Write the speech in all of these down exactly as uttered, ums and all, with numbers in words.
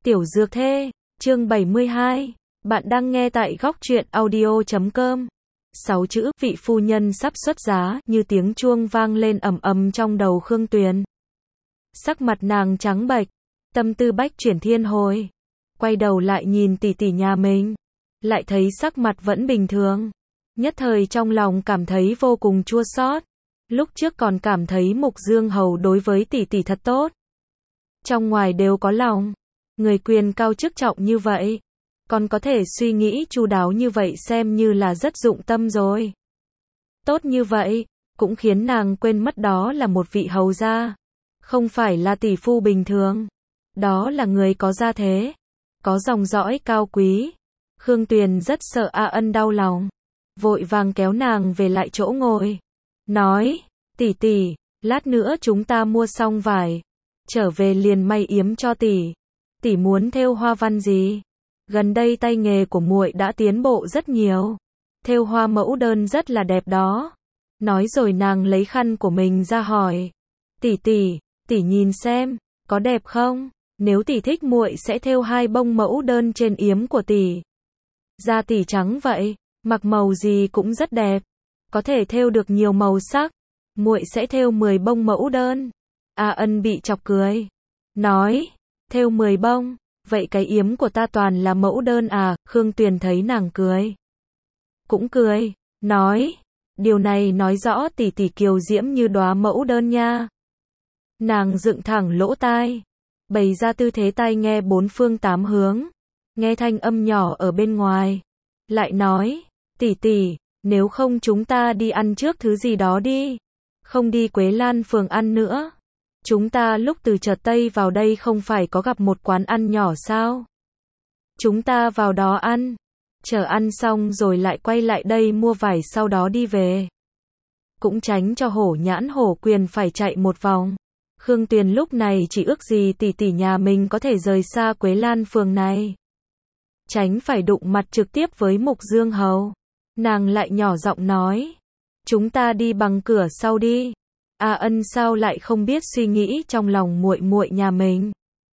Tiểu Dược Thê, chương bảy mươi hai. Bạn đang nghe tại góc truyện audio chấm com. Sáu chữ vị phu nhân sắp xuất giá như tiếng chuông vang lên ầm ầm trong đầu Khương Tuyền. Sắc mặt nàng trắng bệch, tâm tư bách chuyển thiên hồi. Quay đầu lại nhìn tỷ tỷ nhà mình, lại thấy sắc mặt vẫn bình thường. Nhất thời trong lòng cảm thấy vô cùng chua xót. Lúc trước còn cảm thấy Mục Dương Hầu đối với tỷ tỷ thật tốt. Trong ngoài đều có lòng. Người quyền cao chức trọng như vậy, còn có thể suy nghĩ chu đáo như vậy xem như là rất dụng tâm rồi. Tốt như vậy, cũng khiến nàng quên mất đó là một vị hầu gia. Không phải là tỷ phu bình thường. Đó là người có gia thế, có dòng dõi cao quý. Khương Tuyền rất sợ A Ân đau lòng. Vội vàng kéo nàng về lại chỗ ngồi. Nói, tỷ tỷ, lát nữa chúng ta mua xong vải. Trở về liền may yếm cho tỷ. Tỷ muốn thêu hoa văn gì? Gần đây tay nghề của muội đã tiến bộ rất nhiều. Thêu hoa mẫu đơn rất là đẹp đó. Nói rồi nàng lấy khăn của mình ra hỏi. Tỷ tỷ, tỷ nhìn xem, có đẹp không? Nếu tỷ thích muội sẽ thêu hai bông mẫu đơn trên yếm của tỷ. Da tỷ trắng vậy, mặc màu gì cũng rất đẹp. Có thể thêu được nhiều màu sắc. Muội sẽ thêu mười bông mẫu đơn. A Ân bị chọc cười. Nói, thêu mười bông, vậy cái yếm của ta toàn là mẫu đơn à? Khương Tuyền thấy nàng cười, cũng cười, nói, điều này nói rõ tỷ tỷ kiều diễm như đóa mẫu đơn nha. Nàng dựng thẳng lỗ tai, bày ra tư thế tai nghe bốn phương tám hướng, nghe thanh âm nhỏ ở bên ngoài, lại nói, tỷ tỷ, nếu không chúng ta đi ăn trước thứ gì đó đi, không đi Quế Lan phường ăn nữa. Chúng ta lúc từ chợ Tây vào đây không phải có gặp một quán ăn nhỏ sao? Chúng ta vào đó ăn, chờ ăn xong rồi lại quay lại đây mua vải sau đó đi về. Cũng tránh cho Hổ Nhãn Hổ Quyền phải chạy một vòng. Khương Tuyền lúc này chỉ ước gì tỷ tỷ nhà mình có thể rời xa Quế Lan phường này. Tránh phải đụng mặt trực tiếp với Mục Dương Hầu. Nàng lại nhỏ giọng nói, chúng ta đi bằng cửa sau đi. A Ân sao lại không biết suy nghĩ trong lòng muội muội nhà mình.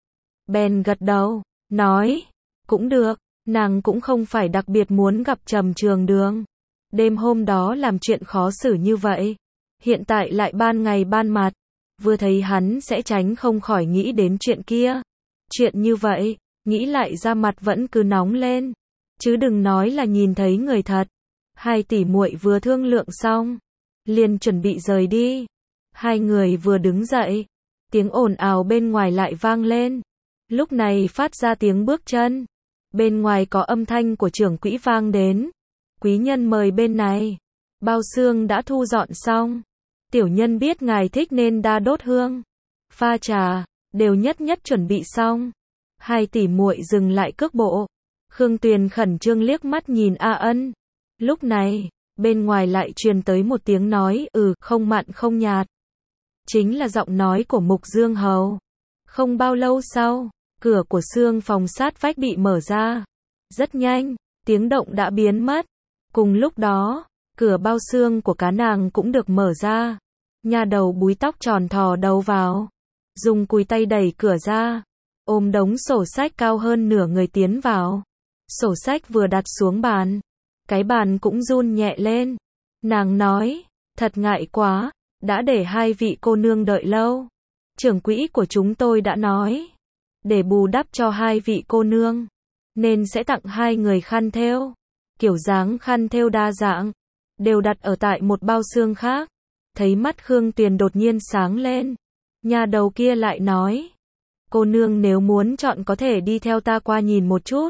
Bèn gật đầu, nói, cũng được, nàng cũng không phải đặc biệt muốn gặp Trầm Trường Đường. Đêm hôm đó làm chuyện khó xử như vậy, hiện tại lại ban ngày ban mặt, vừa thấy hắn sẽ tránh không khỏi nghĩ đến chuyện kia. Chuyện như vậy, nghĩ lại ra mặt vẫn cứ nóng lên, chứ đừng nói là nhìn thấy người thật. Hai tỷ muội vừa thương lượng xong, liền chuẩn bị rời đi. Hai người vừa đứng dậy, tiếng ồn ào bên ngoài lại vang lên. Lúc này phát ra tiếng bước chân. Bên ngoài có âm thanh của trưởng quỹ vang đến. Quý nhân mời bên này. Bao xương đã thu dọn xong. Tiểu nhân biết ngài thích nên đa đốt hương, pha trà, đều nhất nhất chuẩn bị xong. Hai tỷ muội dừng lại cước bộ. Khương Tuyền khẩn trương liếc mắt nhìn A Ân. Lúc này, bên ngoài lại truyền tới một tiếng nói, ừ, không mặn không nhạt. Chính là giọng nói của Mục Dương Hầu. Không bao lâu sau, cửa của xương phòng sát vách bị mở ra. Rất nhanh, tiếng động đã biến mất. Cùng lúc đó, cửa bao xương của cá nàng cũng được mở ra. Nha đầu búi tóc tròn thò đầu vào, dùng cùi tay đẩy cửa ra, ôm đống sổ sách cao hơn nửa người tiến vào. Sổ sách vừa đặt xuống bàn, cái bàn cũng run nhẹ lên. Nàng nói, thật ngại quá, đã để hai vị cô nương đợi lâu. Trưởng quỹ của chúng tôi đã nói, để bù đắp cho hai vị cô nương, nên sẽ tặng hai người khăn thêu. Kiểu dáng khăn thêu đa dạng, đều đặt ở tại một bao xương khác. Thấy mắt Khương Tuyền đột nhiên sáng lên. Nhà đầu kia lại nói, cô nương nếu muốn chọn có thể đi theo ta qua nhìn một chút.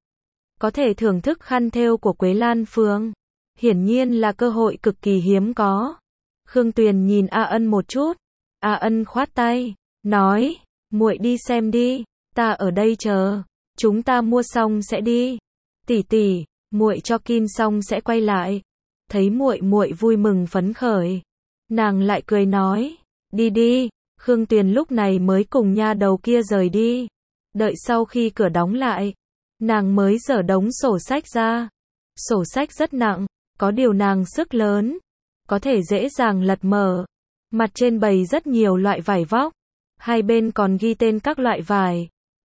Có thể thưởng thức khăn thêu của Quế Lan phường. Hiển nhiên là cơ hội cực kỳ hiếm có. Khương Tuyền nhìn A Ân một chút. A Ân khoát tay, nói, muội đi xem đi, ta ở đây chờ, chúng ta mua xong sẽ đi. Tỷ tỷ, muội cho kin xong sẽ quay lại. Thấy muội muội vui mừng phấn khởi, nàng lại cười nói, đi đi. Khương Tuyền lúc này mới cùng nha đầu kia rời đi. Đợi sau khi cửa đóng lại, nàng mới giở đống sổ sách ra. Sổ sách rất nặng, có điều nàng sức lớn, có thể dễ dàng lật mở. Mặt trên bày rất nhiều loại vải vóc, hai bên còn ghi tên các loại vải.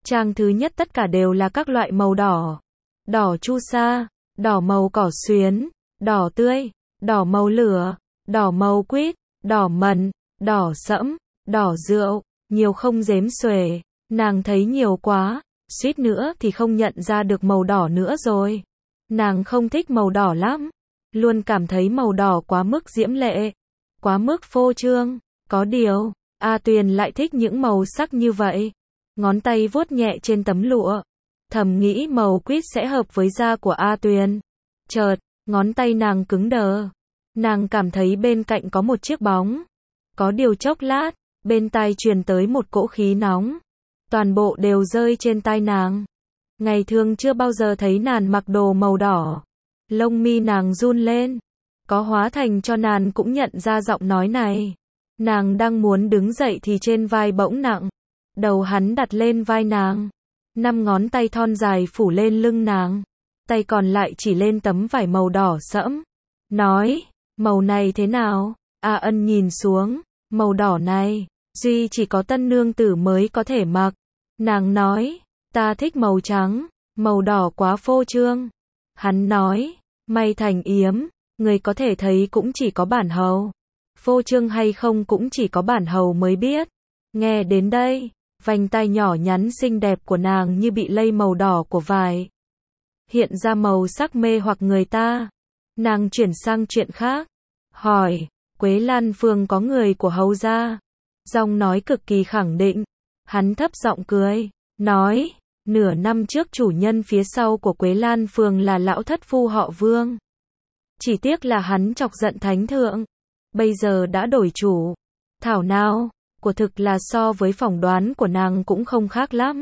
Trang thứ nhất tất cả đều là các loại màu đỏ. Đỏ chu sa, đỏ màu cỏ xuyến, đỏ tươi, đỏ màu lửa, đỏ màu quýt, đỏ mận, đỏ sẫm, đỏ rượu, nhiều không đếm xuể. Nàng thấy nhiều quá, suýt nữa thì không nhận ra được màu đỏ nữa rồi. Nàng không thích màu đỏ lắm, luôn cảm thấy màu đỏ quá mức diễm lệ, quá mức phô trương. Có điều, A Tuyền lại thích những màu sắc như vậy. Ngón tay vuốt nhẹ trên tấm lụa, thầm nghĩ màu quýt sẽ hợp với da của A Tuyền. Chợt, ngón tay nàng cứng đờ. Nàng cảm thấy bên cạnh có một chiếc bóng. Có điều chốc lát, bên tai truyền tới một cỗ khí nóng. Toàn bộ đều rơi trên tai nàng. Ngày thường chưa bao giờ thấy nàng mặc đồ màu đỏ. Lông mi nàng run lên. Có hóa thành cho nàng cũng nhận ra giọng nói này. Nàng đang muốn đứng dậy thì trên vai bỗng nặng. Đầu hắn đặt lên vai nàng. Năm ngón tay thon dài phủ lên lưng nàng. Tay còn lại chỉ lên tấm vải màu đỏ sẫm. Nói, màu này thế nào? A Ân nhìn xuống. Màu đỏ này, duy chỉ có tân nương tử mới có thể mặc. Nàng nói, ta thích màu trắng, màu đỏ quá phô trương. Hắn nói, may thành yếm, người có thể thấy cũng chỉ có bản hầu. Phô trương hay không cũng chỉ có bản hầu mới biết. Nghe đến đây, vành tai nhỏ nhắn xinh đẹp của nàng như bị lây màu đỏ của vải. Hiện ra màu sắc mê hoặc người ta. Nàng chuyển sang chuyện khác. Hỏi, Quế Lan Phường có người của hầu gia? Giọng nói cực kỳ khẳng định. Hắn thấp giọng cười, nói, nửa năm trước chủ nhân phía sau của Quế Lan Phường là lão thất phu họ Vương. Chỉ tiếc là hắn chọc giận thánh thượng. Bây giờ đã đổi chủ. Thảo nào, của thực là so với phỏng đoán của nàng cũng không khác lắm.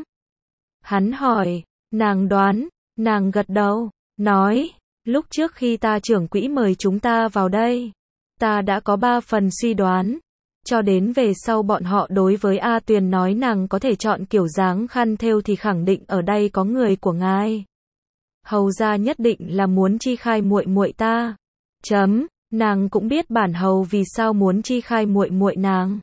Hắn hỏi, nàng đoán, nàng gật đầu, nói, lúc trước khi ta trưởng quỹ mời chúng ta vào đây, ta đã có ba phần suy đoán. Cho đến về sau bọn họ đối với A Tuyền nói nàng có thể chọn kiểu dáng khăn thêu thì khẳng định ở đây có người của ngài. Hầu gia nhất định là muốn chi khai muội muội ta. Chấm, nàng cũng biết bản hầu vì sao muốn chi khai muội muội nàng.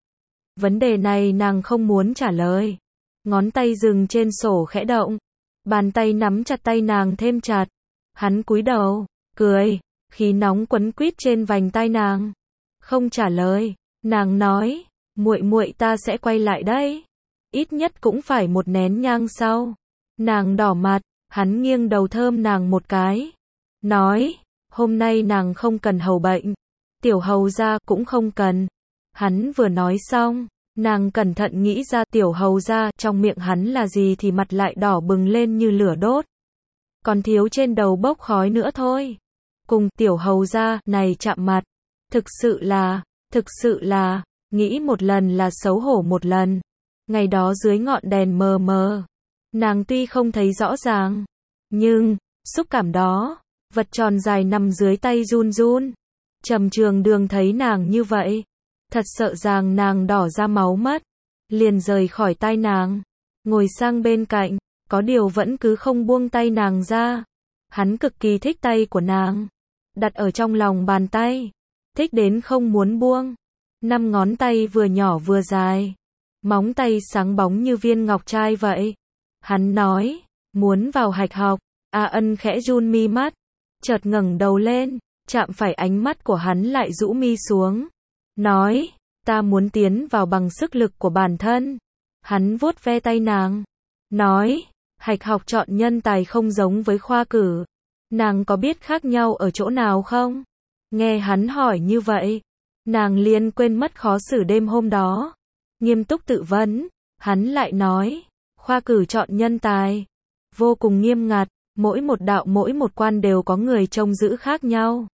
Vấn đề này nàng không muốn trả lời. Ngón tay dừng trên sổ khẽ động, bàn tay nắm chặt tay nàng thêm chặt. Hắn cúi đầu, cười, khí nóng quấn quýt trên vành tai nàng. Không trả lời. Nàng nói, muội muội ta sẽ quay lại đấy. Ít nhất cũng phải một nén nhang sau. Nàng đỏ mặt, hắn nghiêng đầu thơm nàng một cái. Nói, hôm nay nàng không cần hầu bệnh. Tiểu hầu gia cũng không cần. Hắn vừa nói xong, nàng cẩn thận nghĩ ra tiểu hầu gia trong miệng hắn là gì thì mặt lại đỏ bừng lên như lửa đốt. Còn thiếu trên đầu bốc khói nữa thôi. Cùng tiểu hầu gia này chạm mặt. Thực sự là... Thực sự là, nghĩ một lần là xấu hổ một lần. Ngày đó dưới ngọn đèn mờ mờ, nàng tuy không thấy rõ ràng, nhưng, xúc cảm đó, vật tròn dài nằm dưới tay run run. Trầm Trường Đường thấy nàng như vậy, thật sợ rằng nàng đỏ ra máu mất, liền rời khỏi tay nàng, ngồi sang bên cạnh, có điều vẫn cứ không buông tay nàng ra. Hắn cực kỳ thích tay của nàng, đặt ở trong lòng bàn tay. Thích đến không muốn buông. Năm ngón tay vừa nhỏ vừa dài. Móng tay sáng bóng như viên ngọc trai vậy. Hắn nói, muốn vào hạch học. A Ân khẽ run mi mắt. Chợt ngẩng đầu lên, chạm phải ánh mắt của hắn lại rũ mi xuống. Nói, ta muốn tiến vào bằng sức lực của bản thân. Hắn vuốt ve tay nàng. Nói, hạch học chọn nhân tài không giống với khoa cử. Nàng có biết khác nhau ở chỗ nào không? Nghe hắn hỏi như vậy, nàng liền quên mất khó xử đêm hôm đó. Nghiêm túc tự vấn, hắn lại nói, khoa cử chọn nhân tài, vô cùng nghiêm ngặt, mỗi một đạo mỗi một quan đều có người trông giữ khác nhau.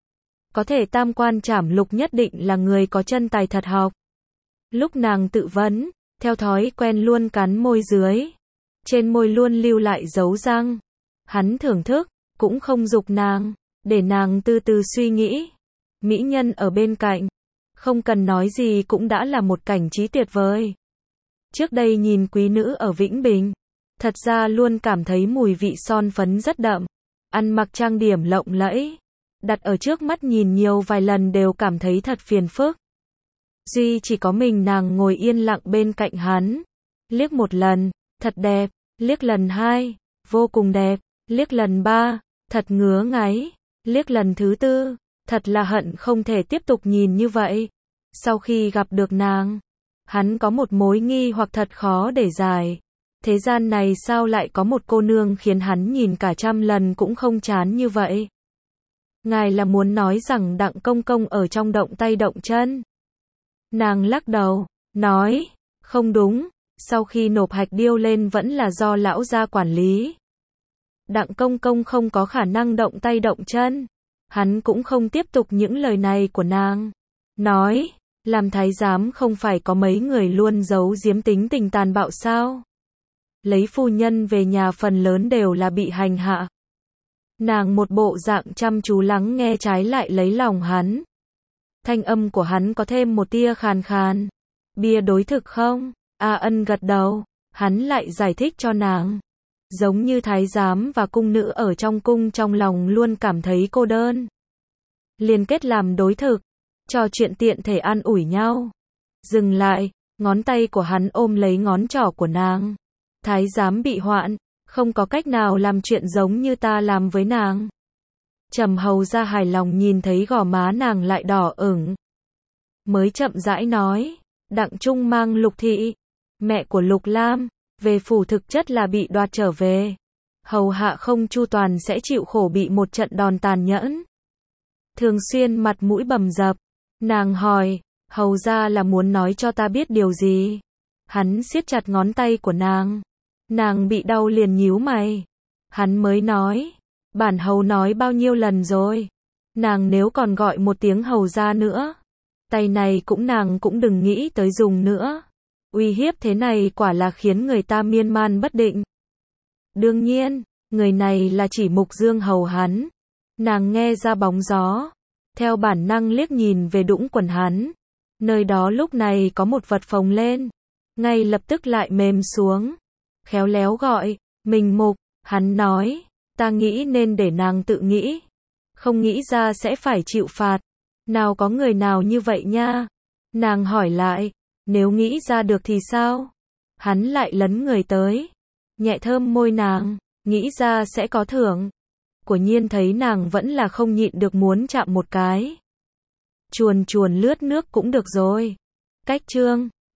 Có thể tam quan trảm lục nhất định là người có chân tài thật học. Lúc nàng tự vấn, theo thói quen luôn cắn môi dưới. Trên môi luôn lưu lại dấu răng. Hắn thưởng thức, cũng không giục nàng. Để nàng từ từ suy nghĩ. Mỹ nhân ở bên cạnh, không cần nói gì cũng đã là một cảnh trí tuyệt vời. Trước đây nhìn quý nữ ở Vĩnh Bình, thật ra luôn cảm thấy mùi vị son phấn rất đậm. Ăn mặc trang điểm lộng lẫy, đặt ở trước mắt nhìn nhiều vài lần đều cảm thấy thật phiền phức. Duy chỉ có mình nàng ngồi yên lặng bên cạnh hắn. Liếc một lần, thật đẹp, liếc lần hai, vô cùng đẹp, liếc lần ba, thật ngứa ngáy, liếc lần thứ tư, thật là hận không thể tiếp tục nhìn như vậy. Sau khi gặp được nàng, hắn có một mối nghi hoặc thật khó để giải. Thế gian này sao lại có một cô nương khiến hắn nhìn cả trăm lần cũng không chán như vậy? Ngài là muốn nói rằng Đặng công công ở trong động tay động chân? Nàng lắc đầu, nói, không đúng, sau khi nộp hạch điêu lên vẫn là do lão gia quản lý. Đặng công công không có khả năng động tay động chân. Hắn cũng không tiếp tục những lời này của nàng. Nói, làm thái giám không phải có mấy người luôn giấu giếm tính tình tàn bạo sao? Lấy phu nhân về nhà phần lớn đều là bị hành hạ. Nàng một bộ dạng chăm chú lắng nghe trái lại lấy lòng hắn. Thanh âm của hắn có thêm một tia khàn khàn. Bia đối thực không? A Ân gật đầu, hắn lại giải thích cho nàng. Giống như thái giám và cung nữ ở trong cung trong lòng luôn cảm thấy cô đơn. Liên kết làm đối thực, trò chuyện tiện thể an ủi nhau. Dừng lại, ngón tay của hắn ôm lấy ngón trỏ của nàng. Thái giám bị hoạn, không có cách nào làm chuyện giống như ta làm với nàng. Trầm hầu ra hài lòng nhìn thấy gò má nàng lại đỏ ửng. Mới chậm rãi nói, Đặng Trung mang Lục Thị, mẹ của Lục Lam, về phủ thực chất là bị đoạt trở về. Hầu hạ không chu toàn sẽ chịu khổ bị một trận đòn tàn nhẫn. Thường xuyên mặt mũi bầm dập. Nàng hỏi, hầu ra là muốn nói cho ta biết điều gì? Hắn siết chặt ngón tay của nàng. Nàng bị đau liền nhíu mày. Hắn mới nói, bản hầu nói bao nhiêu lần rồi. Nàng nếu còn gọi một tiếng hầu ra nữa, tay này cũng nàng cũng đừng nghĩ tới dùng nữa. Uy hiếp thế này quả là khiến người ta miên man bất định. Đương nhiên, người này là chỉ Mục Dương hầu hắn. Nàng nghe ra bóng gió, theo bản năng liếc nhìn về đũng quần hắn. Nơi đó lúc này có một vật phồng lên, ngay lập tức lại mềm xuống. Khéo léo gọi, mình Mục, hắn nói, ta nghĩ nên để nàng tự nghĩ. Không nghĩ ra sẽ phải chịu phạt. Nào có người nào như vậy nha. Nàng hỏi lại, nếu nghĩ ra được thì sao? Hắn lại lấn người tới, nhẹ thơm môi nàng, nghĩ ra sẽ có thưởng. Quả nhiên thấy nàng vẫn là không nhịn được muốn chạm một cái. Chuồn chuồn lướt nước cũng được rồi. Cách chương